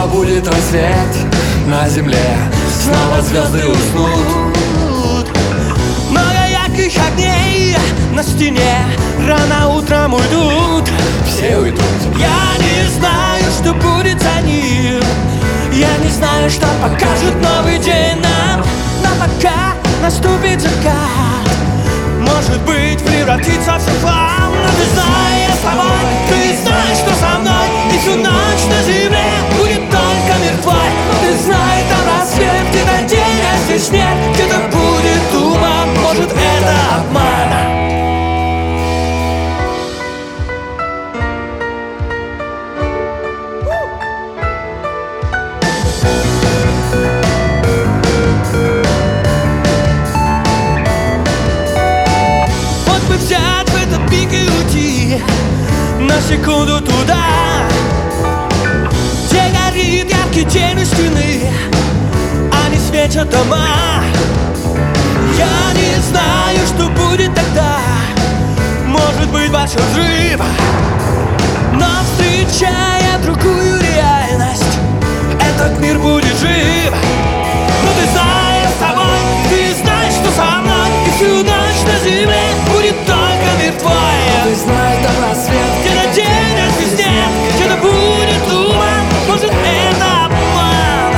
будет рассвет на земле, снова звезды уснут. Много ярких огней на стене рано утром уйдут. Все уйдут. Я не знаю, что будет за ним. Я не знаю, что покажет новый день нам. Но пока наступит закат, может быть, превратится все в хлам. Но ты знаешь, с тобой, ты знаешь, что со мной. И всю ночь на земле будет только мир твой. Но ты знаешь, там рассвет, где-то день, а здесь нет. Где-то будет туман, может, это обман. Взять в этот миг и уйти на секунду туда, где горит яркий день у стены, а не светят дома. Я не знаю, что будет тогда. Может быть, большой взрыв, но встречая другую реальность, этот мир будет жив. Но ты знаешь, с тобой, ты знаешь, что со мной. И всю ночь на земле будет только мир твой. Ты знаешь, там рассвет, где-то день, а здесь нет. Где-то будет туман, может, это обман.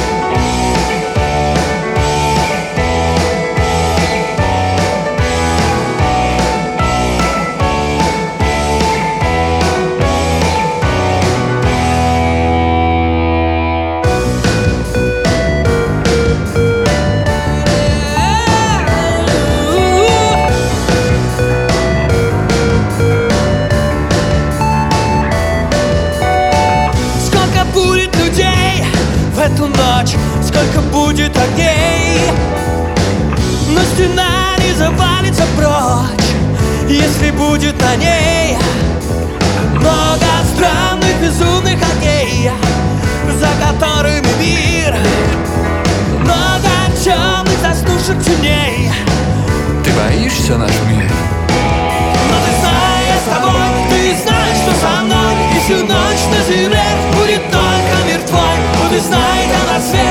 В эту ночь сколько будет огней, но стена не завалится прочь, если будет на ней много странных безумных огней, за которыми мир, много темных заснувших теней. ты боишься наш мир? Но ты знаешь, с тобой, ты знаешь, что со мной. И всю ночь на земле будет только мир твой. Ты знаешь, там рассвет,